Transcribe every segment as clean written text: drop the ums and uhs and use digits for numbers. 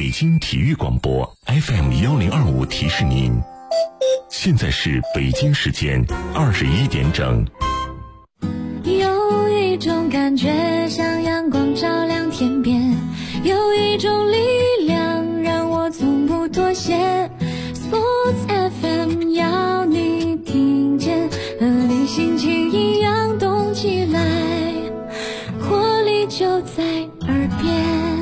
北京体育广播 FM1025提示您，现在是北京时间21点整。 有一种感觉像阳光照亮天边，有一种力量让我从不妥协。Sports FM 要你听见，和你心情一样动起来，活力就在耳边。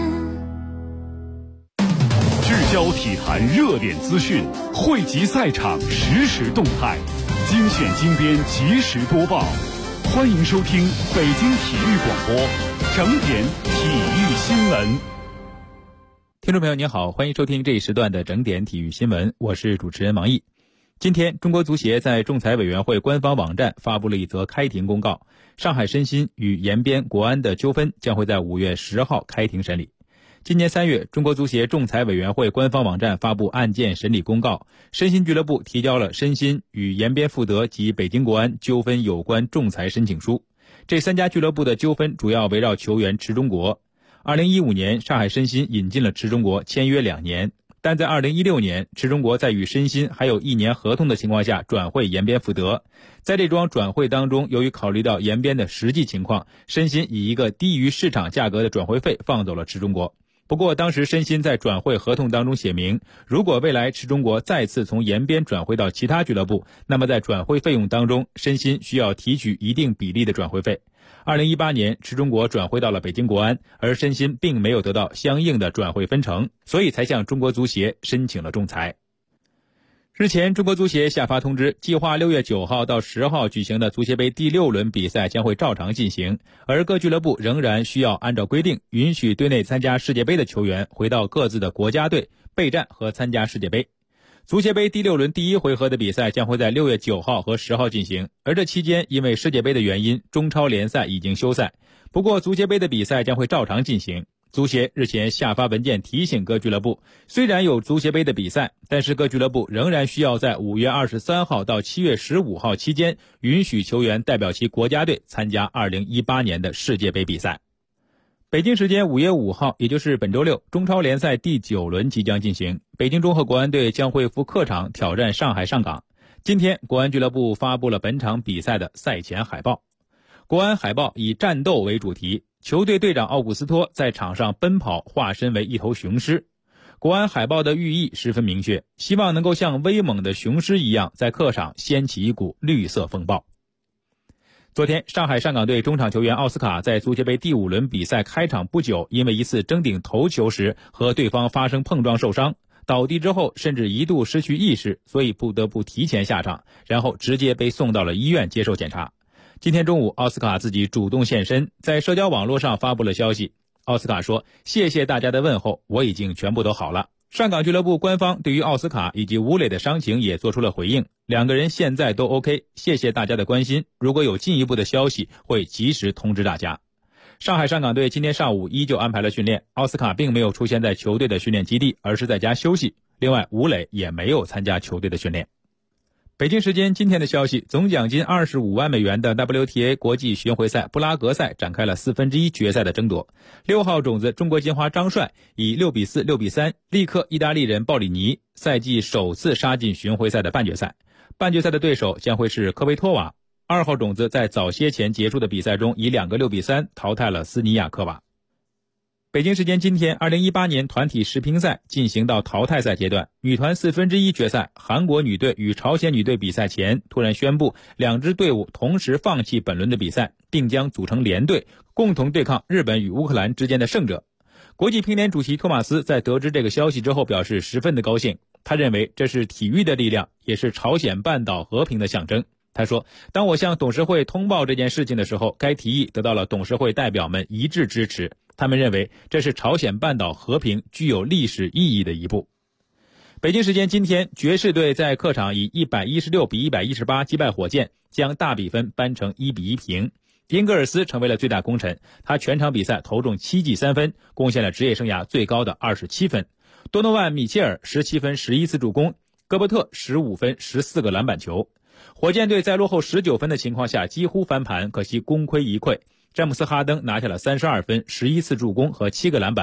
聚焦体坛热点资讯，汇集赛场实时动态，精选精编及时播报。欢迎收听北京体育广播整点体育新闻。 听众朋友您好，欢迎收听这一时段的整点体育新闻，我是主持人王毅。今天中国足协在仲裁委员会官方网站发布了一则开庭公告，上海申鑫与延边国安的纠纷将会在5月10号开庭审理。今年3月，中国足协仲裁委员会官方网站发布案件审理公告，申鑫俱乐部提交了申鑫与延边富德及北京国安纠纷有关仲裁申请书。这3家俱乐部的纠纷主要围绕球员池忠国。2015年，上海申鑫引进了池忠国，签约2年，但在2016年，池忠国在与申鑫还有1年合同的情况下转会延边富德。在这桩转会当中，由于考虑到延边的实际情况，申鑫以一个低于市场价格的转会费放走了池忠国。不过当时申鑫在转会合同当中写明，如果未来池忠国再次从延边转会到其他俱乐部，那么在转会费用当中，申鑫需要提取一定比例的转会费。2018年，池忠国转会到了北京国安，而申鑫并没有得到相应的转会分成，所以才向中国足协申请了仲裁。日前，中国足协下发通知，计划6月9号到10号举行的足协杯第6轮比赛将会照常进行，而各俱乐部仍然需要按照规定，允许队内参加世界杯的球员回到各自的国家队备战和参加世界杯。足协杯第6轮第1回合的比赛将会在6月9号和10号进行，而这期间因为世界杯的原因，中超联赛已经休赛。不过足协杯的比赛将会照常进行。足协日前下发文件提醒各俱乐部，虽然有足协杯的比赛，但是各俱乐部仍然需要在5月23号到7月15号期间允许球员代表其国家队参加2018年的世界杯比赛。北京时间5月5号，也就是本周六，中超联赛第9轮即将进行，北京中赫国安队将会赴客场挑战上海上港。今天，国安俱乐部发布了本场比赛的赛前海报。国安海报以战斗为主题，球队队长奥古斯托在场上奔跑，化身为一头雄狮。国安海报的寓意十分明确，希望能够像威猛的雄狮一样，在客场掀起一股绿色风暴。昨天，上海上港队中场球员奥斯卡在足协杯第5轮比赛开场不久，因为一次争顶头球时和对方发生碰撞受伤，倒地之后甚至一度失去意识，所以不得不提前下场，然后直接被送到了医院接受检查。今天中午，奥斯卡自己主动现身，在社交网络上发布了消息。奥斯卡说：“谢谢大家的问候，我已经全部都好了。”上港俱乐部官方对于奥斯卡以及吴磊的伤情也做出了回应，两个人现在都 OK， 谢谢大家的关心，如果有进一步的消息会及时通知大家。上海上港队今天上午依旧安排了训练，奥斯卡并没有出现在球队的训练基地，而是在家休息。另外，吴磊也没有参加球队的训练。北京时间今天的消息，总奖金25万美元的 WTA 国际巡回赛布拉格赛展开了1/4决赛的争夺。6号种子中国金花张帅以6比4、6比3力克意大利人鲍里尼，赛季首次杀进巡回赛的半决赛。半决赛的对手将会是科维托娃。2号种子在早些前结束的比赛中以2个6比3淘汰了斯尼亚科娃。北京时间今天，2018年团体世乒赛进行到淘汰赛阶段，女团1/4决赛，韩国女队与朝鲜女队比赛前突然宣布两支队伍同时放弃本轮的比赛，并将组成联队，共同对抗日本与乌克兰之间的胜者。国际乒联主席托马斯在得知这个消息之后表示十分的高兴，他认为这是体育的力量，也是朝鲜半岛和平的象征。他说，当我向董事会通报这件事情的时候，该提议得到了董事会代表们一致支持，他们认为这是朝鲜半岛和平具有历史意义的一步。北京时间今天，爵士队在客场以116比118击败火箭，将大比分扳成1比1平。因格尔斯成为了最大功臣，他全场比赛投中7记3分，贡献了职业生涯最高的27分。多诺万·米切尔17分11次助攻，戈伯特15分14个篮板球。火箭队在落后19分的情况下几乎翻盘，可惜功亏一篑。詹姆斯·哈登拿下了32分11次助攻和7个篮板。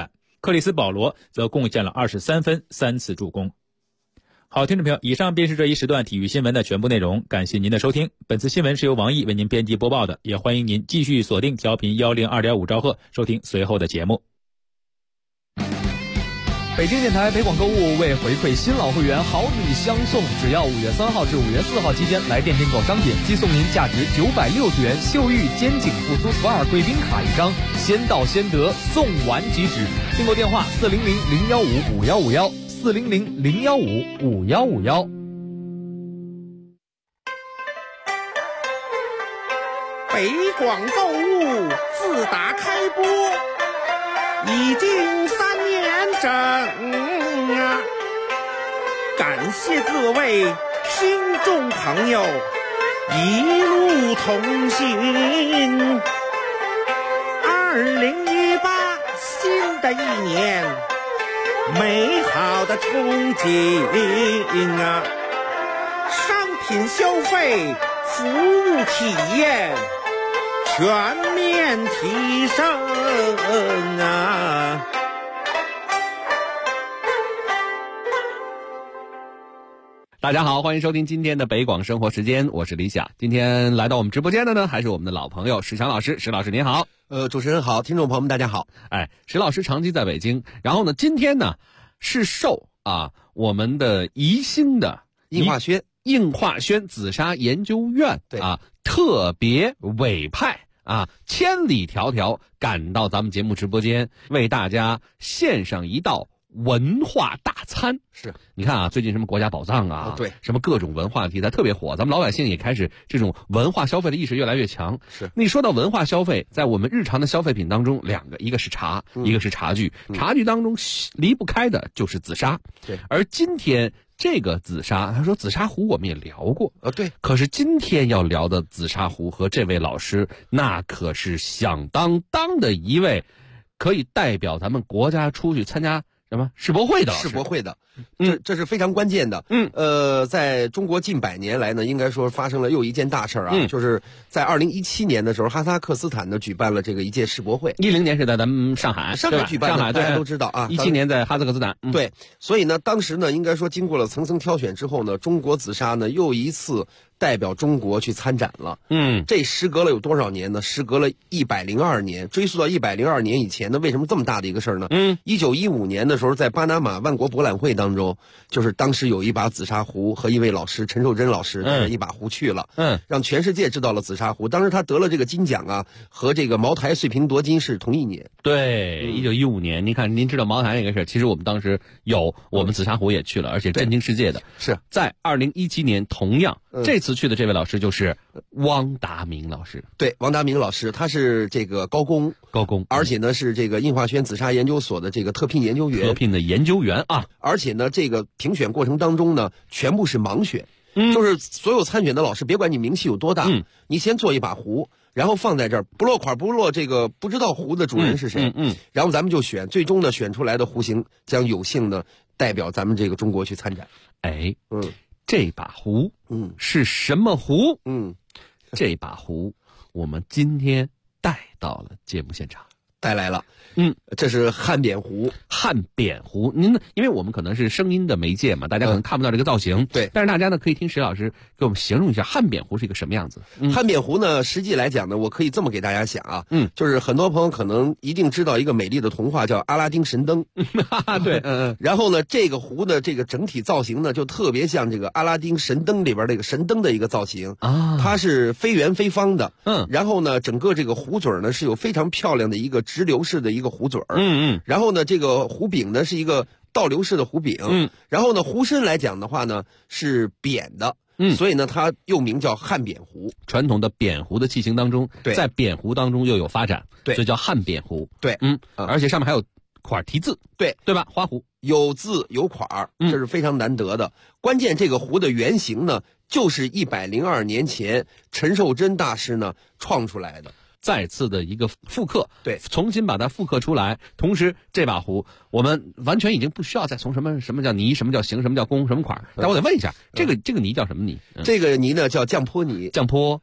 克里斯保罗则贡献了23分3次助攻。好，听众朋友，以上便是这一时段体育新闻的全部内容，感谢您的收听。本次新闻是由王毅为您编辑播报的，也欢迎您继续锁定调频102.5兆赫收听随后的节目。 北京电台北广购物为回馈新老会员好礼相送，只要5月3号至5月4号期间来店订购商品，即送您价值960元秀玉肩颈复苏 SPA 贵宾卡一张，先到先得，送完即止。订购电话400-015-5151，400-015-5151。 北广购物自打开播已经3年整啊！感谢各位听众朋友一路同行。2018新的一年，美好的憧憬啊！商品消费，服务体验全面提升啊！ 大家好，欢迎收听今天的北广生活时间，我是李想。今天来到我们直播间的呢，还是我们的老朋友史强老师。史老师您好。 主持人好，听众朋友们大家好。 史老师长期在北京，然后呢，今天呢是受我们的宜兴的应化轩紫砂研究院特别委派千里迢迢赶到咱们节目直播间，为大家献上一道文化大餐。 是， 你看最近什么国家宝藏对， 什么各种文化题材特别火，咱们老百姓也开始这种文化消费的意识越来越强。 是， 那你说到文化消费，在我们日常的消费品当中，两个，一个是茶，一个是茶具。茶具当中离不开的就是紫砂。 对， 而今天这个紫砂，他说紫砂壶我们也聊过对， 可是今天要聊的紫砂壶和这位老师，那可是响当当的一位，可以代表咱们国家出去参加什么世博会的这是非常关键的。在中国近100年来呢，应该说发生了又一件大事就是在2017年的时候，哈萨克斯坦呢举办了这个一届世博会。 10年是在咱们上海举办的，大家都知道 17年在哈萨克斯坦。 对，所以呢，当时呢，应该说经过了层层挑选之后呢，中国紫砂呢又一次代表中国去参展了。这时隔了有多少年呢？时隔了102年，追溯到102年以前呢，为什么这么大的一个事儿呢？1915年的时候，在巴拿马万国博览会当中，就是当时有一把紫砂壶和一位老师陈寿珍老师带着一把壶去了，让全世界知道了紫砂壶。当时他得了这个金奖和这个茅台碎瓶夺金是同一年。 对，1915年，您看，您知道茅台那个事，其实我们当时我们紫砂壶也去了，而且震惊世界的。 是在2017年，同样这次去的这位老师就是汪达明老师。 对，汪达明老师，他是这个高工，而且呢是这个应化轩紫砂研究所的这个特聘研究员，而且呢这个评选过程当中呢，全部是盲选，就是所有参选的老师，别管你名气有多大，你先做一把壶，然后放在这儿，不落款不落这个不知道壶的主人是谁，然后咱们就选，最终呢选出来的壶型将有幸呢代表咱们这个中国去参展。 这把壶是什么壶？这把壶我们今天带到了节目现场， 带来了。这是汉扁壶。 您因为我们可能是声音的媒介嘛，大家可能看不到这个造型。 对， 但是大家呢可以听史老师给我们形容一下汉扁壶是一个什么样子。 汉扁壶呢，实际来讲呢，我可以这么给大家讲就是很多朋友可能一定知道一个美丽的童话叫阿拉丁神灯。 对， 然后呢，这个壶的这个整体造型呢，就特别像这个阿拉丁神灯里边这个神灯的一个造型它是非圆非方的。然后呢，整个这个壶嘴呢是有非常漂亮的一个直流式的一个壶嘴然后呢，这个壶柄呢是一个倒流式的壶柄然后呢，壶身来讲的话呢是扁的所以呢它又名叫汉扁壶。 传统的扁壶的器型当中，在扁壶当中又有发展，所以叫汉扁壶。 对， 而且上面还有款题字，对吧？花壶有字有款这是非常难得的。关键这个壶的原型呢，就是102年前陈寿珍大师呢创出来的。 再次的一个复刻， 对， 重新把它复刻出来。同时，这把壶我们完全已经不需要再从什么叫泥，什么叫形，什么叫工，什么款。但我得问一下，这个泥叫什么泥？ 这个泥呢叫降坡泥。 降坡，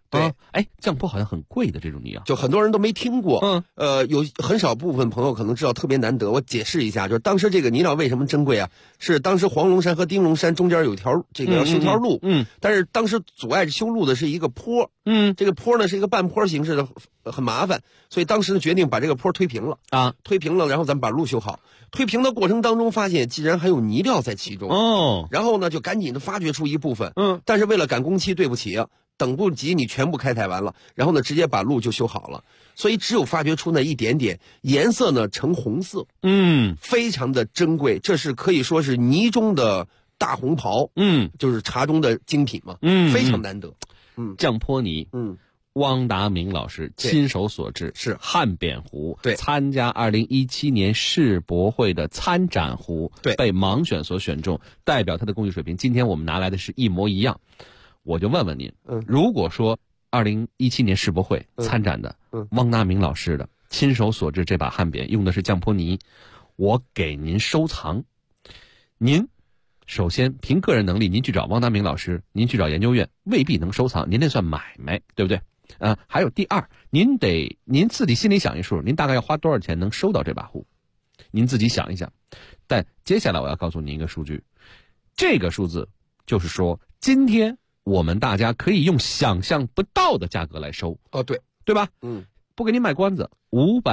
对， 降坡好像很贵的这种泥啊， 就很多人都没听过。有很少部分朋友可能知道，特别难得。我解释一下，就是当时这个泥料为什么珍贵啊？是当时黄龙山和丁龙山中间有一条这个要修条路，但是当时阻碍修路的是一个坡，这个坡呢是一个半坡形式的，很麻烦，所以当时呢决定把这个坡推平了啊，推平了，然后咱们把路修好。推平的过程当中，发现竟然还有泥料在其中然后呢就赶紧的发掘出一部分，但是为了赶工期，对不起啊，等不及你全部开采完了，然后呢直接把路就修好了，所以只有发掘出那一点点，颜色呢呈红色，非常的珍贵，这是可以说是泥中的大红袍，就是茶中的精品嘛，非常难得。 降坡泥，汪达明老师亲手所制， 是汉扁壶， 对， 参加2017年世博会的参展壶， 对， 被盲选所选中，代表他的工艺水平。今天我们拿来的是一模一样，我就问问您，如果说2017年世博会参展的汪达明老师的亲手所制这把汉扁用的是降坡泥，我给您收藏，您首先凭个人能力，您去找汪达明老师，您去找研究院未必能收藏，您那算买卖，对不对？还有第二，您自己心里想一数，您大概要花多少钱能收到这把壶？您自己想一想。但接下来我要告诉您一个数据，这个数字就是说，今天我们大家可以用想象不到的价格来收。对吧？不给您卖关子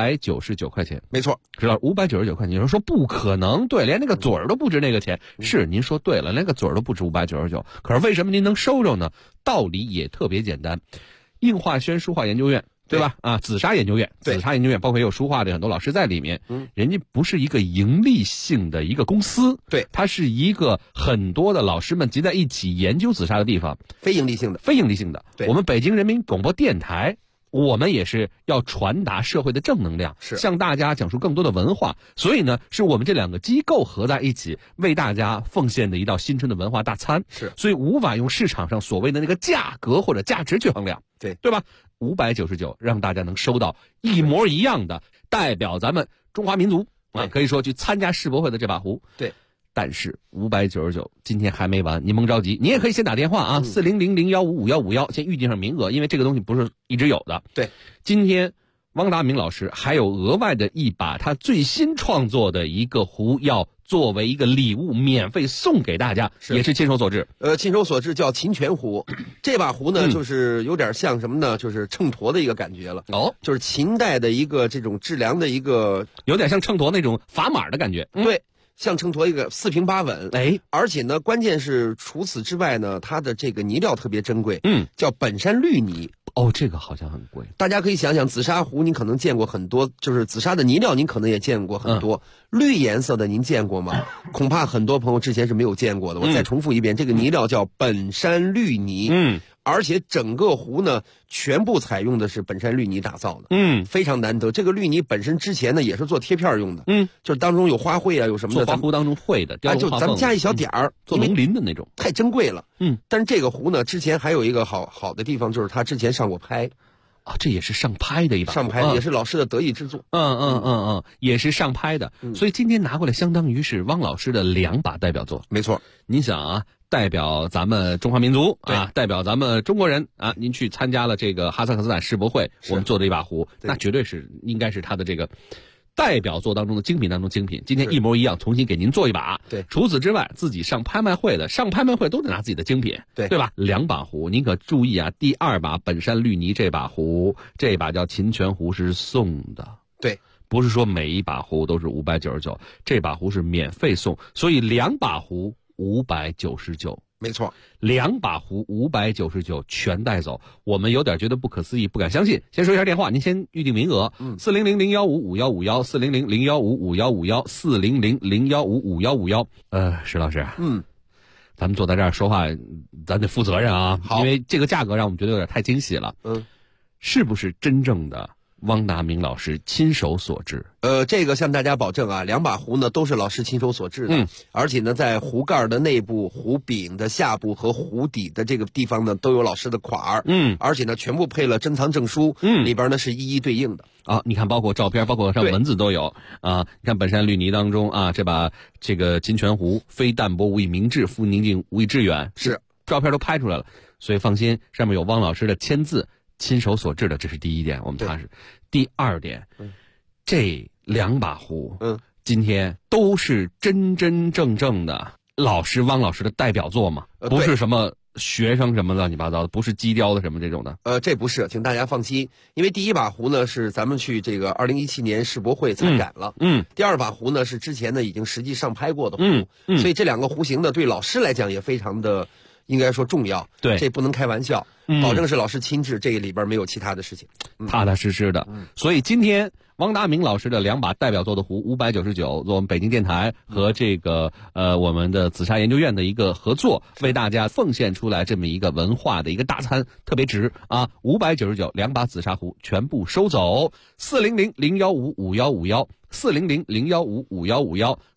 ，599块钱， 没错， 知道599块钱。有人说不可能，对，连那个嘴儿都不值那个钱。是，您说对了，连个嘴儿都不值599。可是为什么您能收着呢？道理也特别简单。应化轩书画研究院，对吧？紫砂研究院，紫砂研究院包括也有书画的很多老师在里面。人家不是一个盈利性的一个公司， 对， 它是一个很多的老师们集在一起研究紫砂的地方， 非盈利性的。 我们北京人民广播电台，我们也是要传达社会的正能量， 是向大家讲述更多的文化。所以呢，是我们这两个机构合在一起，为大家奉献的一道新春的文化大餐。 是， 所以无法用市场上所谓的那个价格或者价值去衡量。对吧？599让大家能收到一模一样的代表咱们中华民族可以说去参加世博会的这把壶。 对。 但是599今天还没完，您甭着急，你也可以先打电话40001555151先预定上名额，因为这个东西不是一直有的。 对， 今天汪达明老师还有额外的一把他最新创作的一个壶，要作为一个礼物免费送给大家，也是亲手所制。 亲手所制叫秦泉壶。这把壶呢，就是有点像什么呢？就是秤砣的一个感觉了。就是秦代的一个这种质量的一个， 有点像秤砣那种砝码的感觉。 对。像秤砣一个四平八稳，而且呢，关键是除此之外呢，它的这个泥料特别珍贵，叫本山绿泥。 这个好像很贵。 大家可以想想，紫砂壶您可能见过很多，就是紫砂的泥料您可能也见过很多，绿颜色的您见过吗？恐怕很多朋友之前是没有见过的。我再重复一遍，这个泥料叫本山绿泥。而且整个壶呢，全部采用的是本山绿泥打造的，非常难得。这个绿泥本身之前呢也是做贴片用的，就是当中有花卉啊，有什么的， 做花壶当中会的， 就咱们加一小点儿， 做龙鳞的那种， 太珍贵了。但是这个壶呢，之前还有一个好的地方，就是它之前上过拍。 这也是上拍的一把， 上拍的也是老师的得意之作。 也是上拍的。所以今天拿过来，相当于是汪老师的2把代表作。 没错， 你想啊，代表咱们中华民族代表咱们中国人您去参加了这个哈萨克斯坦世博会，我们做的一把壶，那绝对是应该是他的这个代表作当中的精品当中精品。今天一模一样，重新给您做一把。 对， 除此之外，自己上拍卖会的，上拍卖会都得拿自己的精品，对吧？2把壶，您可注意啊，第2把本山绿泥这把壶，这把叫秦泉壶是送的。 对， 不是说每一把壶都是599，这把壶是免费送，所以2把壶599。 没错 ，2把壶599全带走，我们有点觉得不可思议，不敢相信。先说一下电话，您先预定名额，40001555151，400015551，400015551。石老师，咱们坐在这儿说话，咱得负责任啊，因为这个价格让我们觉得有点太惊喜了。是不是真正的汪达明老师亲手所制？ 这个向大家保证啊，2把壶呢都是老师亲手所制的，而且呢在壶盖的内部、壶柄的下部和壶底的这个地方呢都有老师的款儿，而且呢全部配了珍藏证书，里边呢是一一对应的。 你看，包括照片，包括上文字都有你看本山绿泥当中这把这个金泉壶，非淡泊无以明志，复宁静无以致远， 是照片都拍出来了，所以放心，上面有汪老师的签字，亲手所制的，这是第一点，我们踏实。第二点，这2把壶，今天都是真真正正的汪老师的代表作嘛，不是什么学生什么乱七八糟的，不是机雕的什么这种的。 这不是，请大家放心，因为第一把壶呢是咱们去这个2017年世博会参展了，第二把壶呢是之前呢已经实际上拍过的壶，所以这2个壶型呢对老师来讲也非常的应该说重要， 对， 这不能开玩笑，保证是老师亲制，这个里边没有其他的事情， 踏踏实实的。所以今天汪达明老师的2把代表作的壶599，我们北京电台和这个我们的紫砂研究院的一个合作，为大家奉献出来这么一个文化的一个大餐，特别值啊！599 2把紫砂壶全部收走，400-015-5151 400-015-5151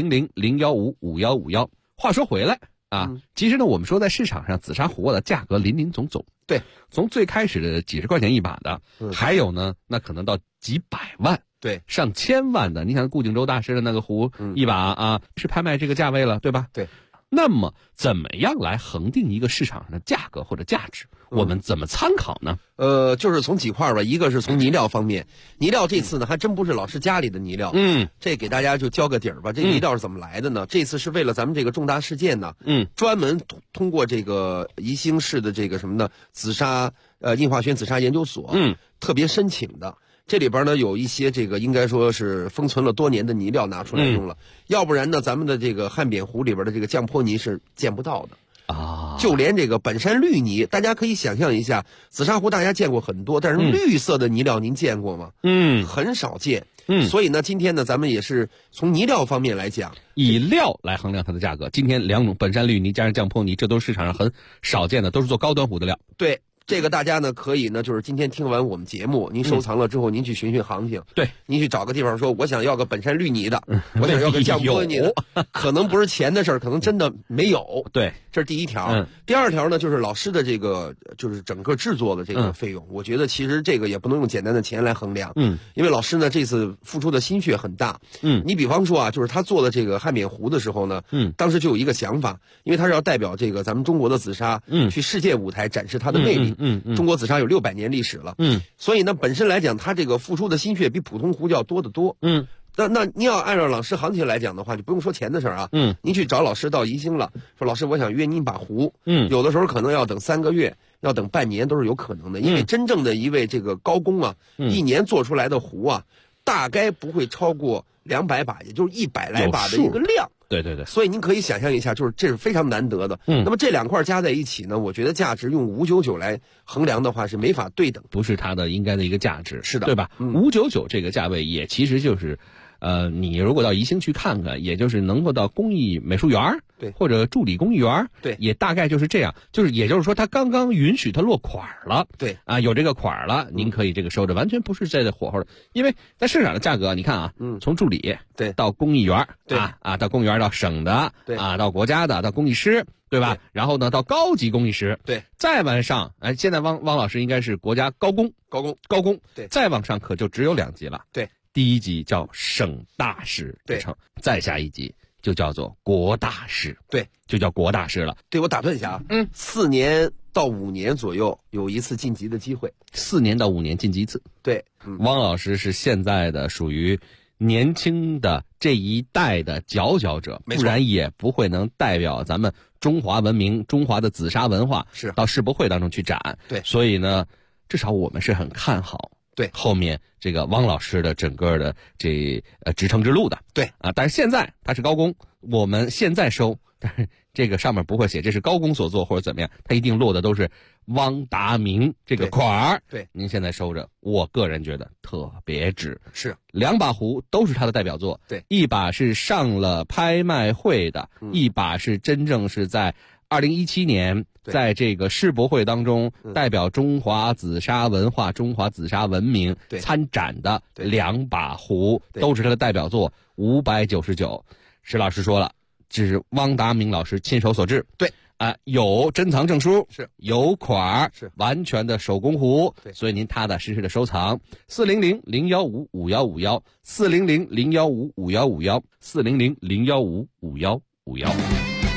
400-015-5151。话说回来其实呢，我们说在市场上紫砂壶的价格林林总总， 对， 从最开始的几十块钱一把的，还有呢，那可能到几百万， 对， 上千万的。你想顾景舟大师的那个壶一把是拍卖这个价位了，对吧？ 对。 那么怎么样来恒定一个市场上的价格或者价值？我们怎么参考呢？ 就是从几块吧，一个是从泥料方面，泥料这次呢还真不是老师家里的泥料，这给大家就交个底儿吧。这泥料是怎么来的呢？这次是为了咱们这个重大事件呢，专门通过这个宜兴市的这个什么呢，紫砂印化轩紫砂研究所，特别申请的。这里边呢有一些这个应该说是封存了多年的泥料拿出来用了，要不然呢咱们的这个汉扁壶里边的这个降坡泥是见不到的。就连这个本山绿泥，大家可以想象一下，紫砂壶大家见过很多，但是绿色的泥料您见过吗？很少见。所以呢，今天呢，咱们也是从泥料方面来讲， 以料来衡量它的价格。今天2种本山绿泥加上降坡泥，这都是市场上很少见的，都是做高端壶的料。 对。这个大家呢可以呢，就是今天听完我们节目，您收藏了之后，您去寻行情。 对， 您去找个地方说，我想要个本山绿泥的，我想要个降坡泥的，可能不是钱的事儿，可能真的没有。 对， 这是第一条。第二条呢，就是老师的这个就是整个制作的这个费用，我觉得其实这个也不能用简单的钱来衡量。因为老师呢这次付出的心血很大。你比方说就是他做的这个汉扁壶的时候呢，当时就有一个想法，因为他是要代表这个咱们中国的紫砂，去世界舞台展示它的魅力。中国紫砂有600年历史了，所以呢，本身来讲，它这个付出的心血比普通壶就要多得多，那您要按照老师行情来讲的话，就不用说钱的事儿啊，您去找老师到宜兴了，说老师我想约您把壶，有的时候可能要等3个月，要等半年都是有可能的，因为真正的一位这个高工一年做出来的壶大概不会超过200把，也就是100来把的一个量。 对对对， 所以您可以想象一下，就是这是非常难得的。那么这2块加在一起呢，我觉得价值用599来衡量的话是没法对等， 不是它的应该的一个价值， 是的， 对吧？599这个价位也其实就是。你如果到宜兴去看看，也就是能够到工艺美术园， 对， 或者助理工艺园， 对， 也大概就是这样，也就是说，它刚刚允许它落款了， 对， 有这个款了，您可以这个收着，完全不是在火候的，因为在市场的价格，你看从助理对到工艺园， 对到工艺园到省的， 对到国家的，到工艺师，对吧？然后呢，到高级工艺师， 对， 再往上，现在汪老师应该是国家高工， 对， 再往上可就只有2级了， 对。 第1级叫省大师之称，再下一级就叫做国大师， 对， 就叫国大师了。 对，我打断一下4年到5年左右有一次晋级的机会 ，4年到5年晋级一次。 对， 汪老师是现在的属于年轻的这一代的佼佼者，不然也不会能代表咱们中华文明、中华的紫砂文化是到世博会当中去展。 对， 所以呢，至少我们是很看好。 对， 后面这个汪老师的整个的这职称之路的， 对但是现在他是高工，我们现在收，但是这个上面不会写这是高工所做或者怎么样，他一定落的都是汪达明这个款儿。 对， 您现在收着，我个人觉得特别值。 是 2把壶都是他的代表作， 对， 一把是上了拍卖会的，一把是真正是在2017年。在这个世博会当中，代表中华紫砂文化、中华紫砂文明参展的2把壶，都是他的代表作，599。石老师说了，这是汪达明老师亲手所制， 对， 有珍藏证书， 是有款， 是完全的手工壶， 对， 所以您踏踏实实的收藏。400-015-5151 400-015-5151 400-015-5151。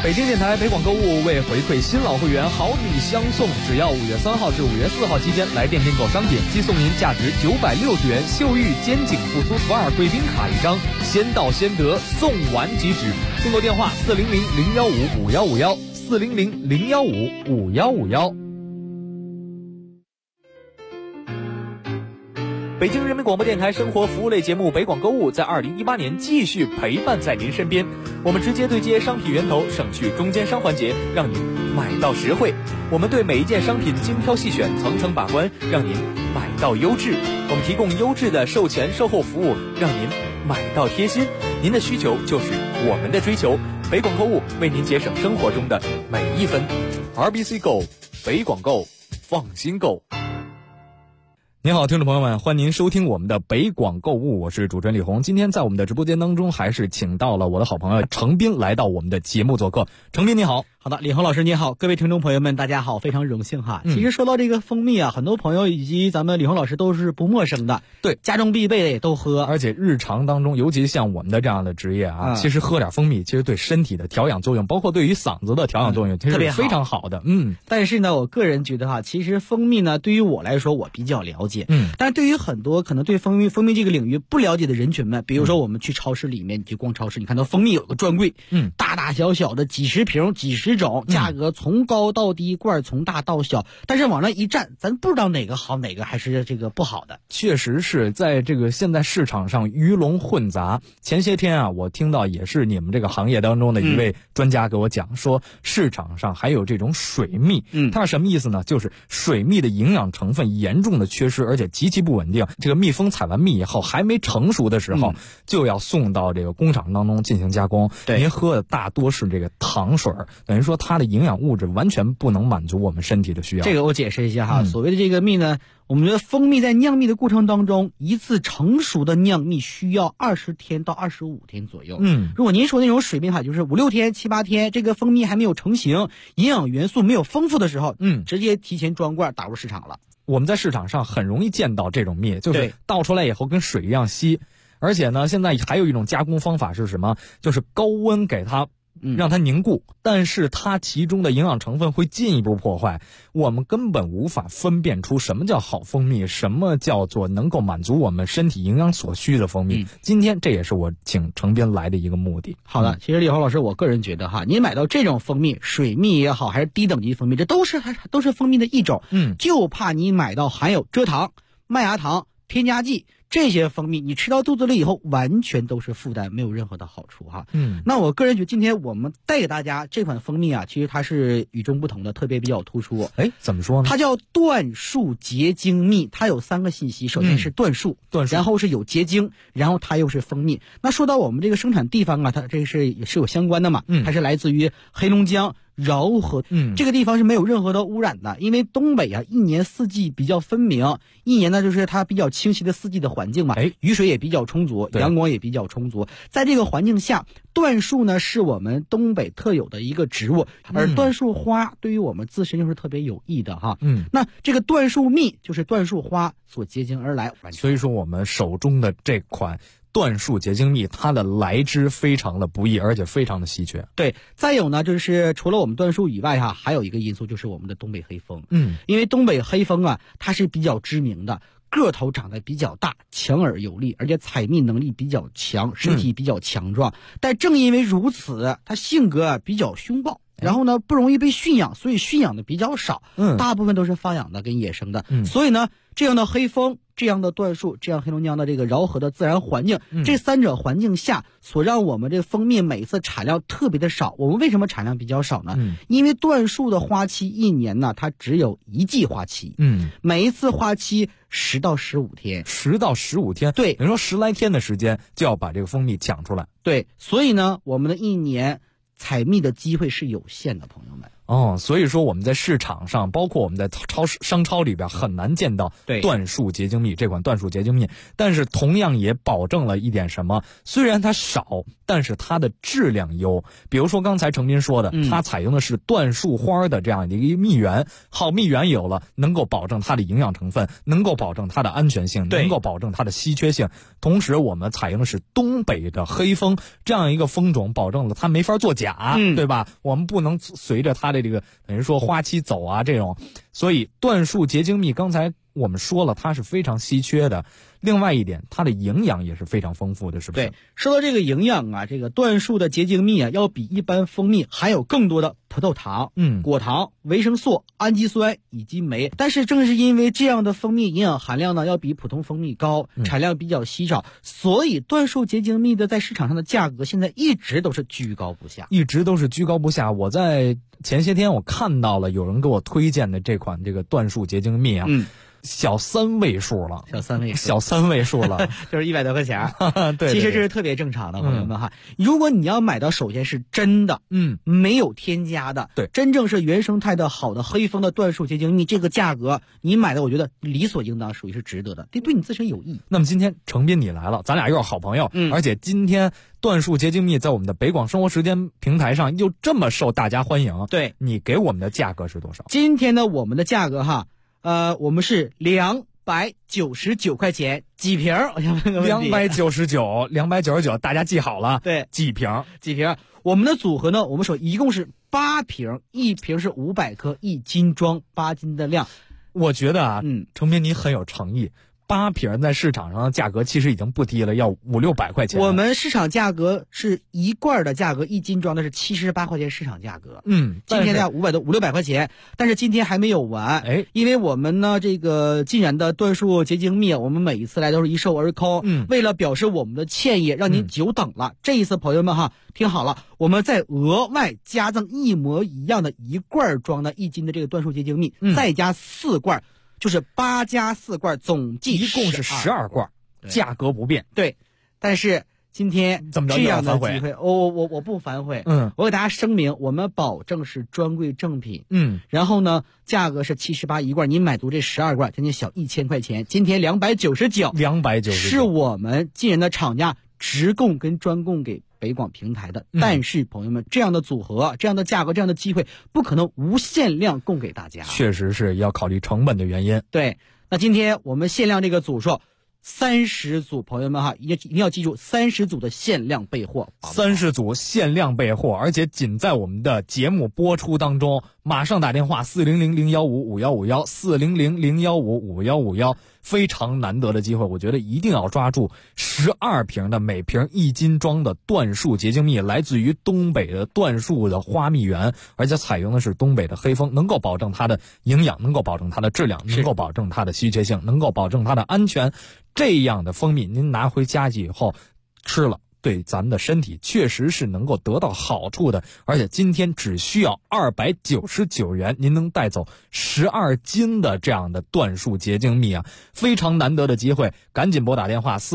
北京电台北广购物为回馈新老会员好礼相送，只要5月3号至5月4号期间来店订购商品，即送您价值960元秀玉肩颈复苏 SPA 贵宾卡一张，先到先得，送完即止。订购电话400-015-5151，400-015-5151。北京人民广播电台生活服务类节目北广购物在2018年继续陪伴在您身边，我们直接对接商品源头，省去中间商环节，让您买到实惠。我们对每一件商品精挑细选，层层把关，让您买到优质。我们提供优质的售前售后服务，让您买到贴心。您的需求就是我们的追求，北广购物为您节省生活中的每一分。RBC Go， 北广购，放心购。您好，听众朋友们，欢迎您收听我们的北广购物，我是主持人李红。今天在我们的直播间当中，还是请到了我的好朋友程斌来到我们的节目做客。程斌你好。 好的，李红老师你好，各位听众朋友们大家好，非常荣幸哈。其实说到这个蜂蜜啊，很多朋友以及咱们李红老师都是不陌生的， 对， 家中必备的也都喝， 而且日常当中，尤其像我们的这样的职业啊，其实喝点蜂蜜，其实对身体的调养作用，包括对于嗓子的调养作用，其实非常好的。 但是呢，我个人觉得哈，其实蜂蜜呢，对于我来说我比较了解，但是对于很多可能对蜂蜜这个领域不了解的人群们，比如说我们去超市里面，你去逛超市，你看到蜂蜜有个专柜，大大小小的几十瓶几十种，价格从高到低，罐从大到小，但是往那一站，咱不知道哪个好，哪个还是这个不好的。 确实是在这个现在市场上鱼龙混杂。前些天啊，我听到也是你们这个行业当中的一位专家给我讲说，市场上还有这种水蜜，它是什么意思呢？就是水蜜的营养成分严重的缺失，而且极其不稳定。这个蜜蜂采完蜜以后，还没成熟的时候，就要送到这个工厂当中进行加工。您喝的大多是这个糖水，等于说它的营养物质完全不能满足我们身体的需要。 这个我解释一下哈，所谓的这个蜜呢，我们觉得蜂蜜在酿蜜的过程当中，一次成熟的酿蜜需要20天到25天左右。如果您说那种水蜜哈，就是5、6天、7、8天，这个蜂蜜还没有成型，营养元素没有丰富的时候，直接提前装罐打入市场了。 我们在市场上很容易见到这种蜜，就是倒出来以后跟水一样稀。而且呢，现在还有一种加工方法是什么？就是高温给它让它凝固，但是它其中的营养成分会进一步破坏，我们根本无法分辨出什么叫好蜂蜜，什么叫做能够满足我们身体营养所需的蜂蜜。今天这也是我请程斌来的一个目的。 好的，其实李红老师，我个人觉得哈，您买到这种蜂蜜，水蜜也好，还是低等级蜂蜜，这都是蜂蜜的一种，就怕你买到含有蔗糖、麦芽糖、添加剂这些蜂蜜，你吃到肚子里以后完全都是负担，没有任何的好处哈。那我个人觉得今天我们带给大家这款蜂蜜啊，其实它是与众不同的，特别比较突出。 怎么说呢？ 它叫椴树结晶蜜，它有3个信息，首先是椴树，然后是有结晶，然后它又是蜂蜜。那说到我们这个生产地方啊，它这是也是有相关的嘛，它是来自于黑龙江饶河，这个地方是没有任何的污染的，因为东北啊一年四季比较分明，一年呢就是它比较清晰的四季的环境嘛，雨水也比较充足，阳光也比较充足，在这个环境下，椴树呢是我们东北特有的一个植物，而椴树花对于我们自身又是特别有益的哈。那这个椴树蜜就是椴树花所结晶而来， 所以说我们手中的这款椴树结晶蜜，它的来之非常的不易，而且非常的稀缺。 对，再有呢，就是除了我们椴树以外哈，还有一个因素就是我们的东北黑蜂。因为东北黑蜂啊，它是比较知名的，个头长得比较大，强而有力，而且采蜜能力比较强，身体比较强壮。但正因为如此，它性格啊比较凶暴。然后呢，不容易被驯养，所以驯养的比较少，大部分都是放养的跟野生的。所以呢，这样的黑蜂、这样的椴树、这样黑龙江的这个饶河的自然环境，这3者环境下所让我们这个蜂蜜每次产量特别的少。我们为什么产量比较少呢？因为椴树的花期一年呢，它只有1季花期，每一次花期10到15天 ，10到15天， 对， 等于说10来天的时间就要把这个蜂蜜抢出来。 对，所以呢，我们的一年采蜜的机会是有限的，朋友们。 所以说我们在市场上，包括我们在商超里边很难见到椴树结晶蜜这款椴树结晶蜜，但是同样也保证了一点什么？虽然它少，但是它的质量优。比如说刚才程斌说的，它采用的是椴树花的这样的一个蜜源，好蜜源有了，能够保证它的营养成分，能够保证它的安全性，能够保证它的稀缺性。同时我们采用的是东北的黑蜂这样一个蜂种，保证了它没法作假，对吧？我们不能随着它的这个等于说花期走啊这种，所以椴树结晶蜜刚才我们说了，它是非常稀缺的。另外一点，它的营养也是非常丰富的，是不是？ 对，说到这个营养啊，这个椴树的结晶蜜啊，要比一般蜂蜜含有更多的葡萄糖、果糖、维生素、氨基酸以及酶。但是正是因为这样的蜂蜜营养含量呢，要比普通蜂蜜高，产量比较稀少，所以椴树结晶蜜的在市场上的价格现在一直都是居高不下，我在前些天我看到了有人给我推荐的这款这个椴树结晶蜜啊。小三位数了，就是100多块钱。 对， 其实这是特别正常的，朋友们哈。如果你要买到，首先是真的，没有添加的， 对， 真正是原生态的好的黑蜂的椴树结晶蜜，这个价格你买的，我觉得理所应当，属于是值得的，对你自身有益。 那么今天程斌你来了，咱俩又是好朋友，而且今天椴树结晶蜜在我们的北广生活时间平台上又这么受大家欢迎， 对， 你给我们的价格是多少？ 今天呢，我们的价格哈。我们是299块钱几瓶？我想问个问题。 299，大家记好了。 对， 几瓶？ 我们的组合呢，我们说一共是8瓶，一瓶是500克，1斤装，8斤的量。 我觉得啊，程斌你很有诚意。8瓶在市场上的价格其实已经不低了，要500-600块钱。 我们市场价格是1罐的价格，1斤装的是78块钱市场价格。今天价500-600块钱，但是今天还没有完。因为我们呢这个既然的椴树结晶蜜，我们每一次来都是一售而空。为了表示我们的歉意，让您久等了。这一次朋友们哈，听好了，我们再额外加赠一模一样的1罐装的1斤的这个椴树结晶蜜，再加4罐。就是8加4罐，总计一共是12罐，价格不变。 对，但是今天这样的机会，我不反悔。我给大家声明，我们保证是专柜正品。然后呢，价格是78一罐，您买足这12罐，将近小1000块钱。今天299，是我们进人的厂家直供跟专供给北广平台的。但是朋友们，这样的组合、这样的价格、这样的机会，不可能无限量供给大家。 确实是要考虑成本的原因。 对，那今天我们限量这个组数30组，朋友们哈，一定要记住30组的限量备货 ，30组限量备货，而且仅在我们的节目播出当中，马上打电话400-015-5151，400-015-5151，非常难得的机会，我觉得一定要抓住。12瓶的，每瓶1斤装的椴树结晶蜜，来自于东北的椴树的花蜜源，而且采用的是东北的黑蜂，能够保证它的营养，能够保证它的质量，能够保证它的稀缺性，能够保证它的安全。这样的蜂蜜您拿回家以后吃了，对咱们的身体确实是能够得到好处的。而且今天只需要299元，您能带走12斤的这样的椴树结晶蜜啊，非常难得的机会，赶紧拨打电话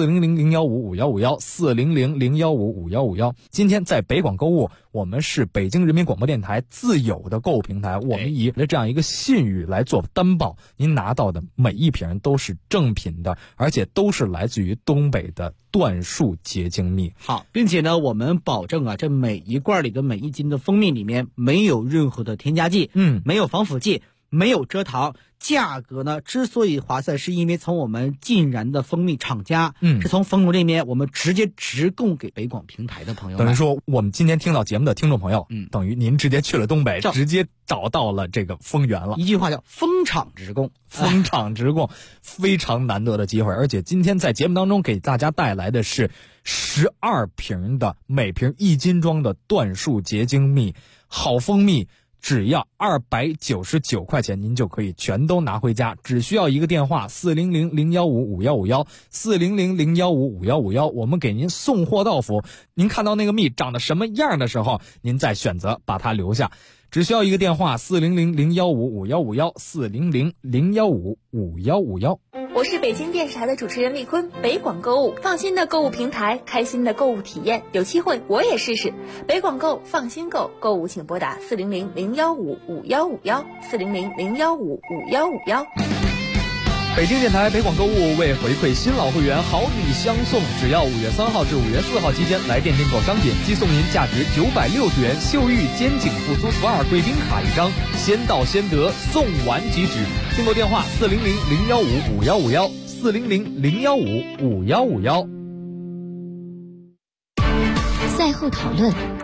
400-015-5151，400-015-5151。今天在北广购物，我们是北京人民广播电台自有的购物平台，我们以这样一个信誉来做担保，您拿到的每一瓶都是正品的，而且都是来自于东北的椴树结晶蜜。 好，并且呢，我们保证啊，这每一罐里的每1斤的蜂蜜里面没有任何的添加剂，没有防腐剂，没有蔗糖。价格呢之所以划算，是因为从我们晋然的蜂蜜厂家，是从蜂农这边我们直接直供给北广平台的朋友们。 等于说我们今天听到节目的听众朋友，等于您直接去了东北，直接找到了这个蜂源了。 一句话叫蜂场直供， 蜂场直供，非常难得的机会。而且今天在节目当中给大家带来的是12瓶的，每瓶1斤装的椴树结晶蜜，好蜂蜜。只要299块钱，您就可以全都拿回家。只需要一个电话400-015-5151，400-015-5151，我们给您送货到府。您看到那个蜜长得什么样的时候，您再选择把它留下。只需要一个电话400-015-5151，400-015-5151。 我是北京电视台的主持人丽坤。北广购物，放心的购物平台，开心的购物体验。有机会我也试试。北广购，放心购，购物请拨打400-015-5151，400-015-5151。 北京电台北广购物为回馈新老会员好礼相送，只要5月3号至5月4号期间来店订购商品，即送您价值960元秀玉肩颈复苏2贵宾卡一张，先到先得，送完即止。订购电话400-015-5151，400-015-5151。 赛后讨论，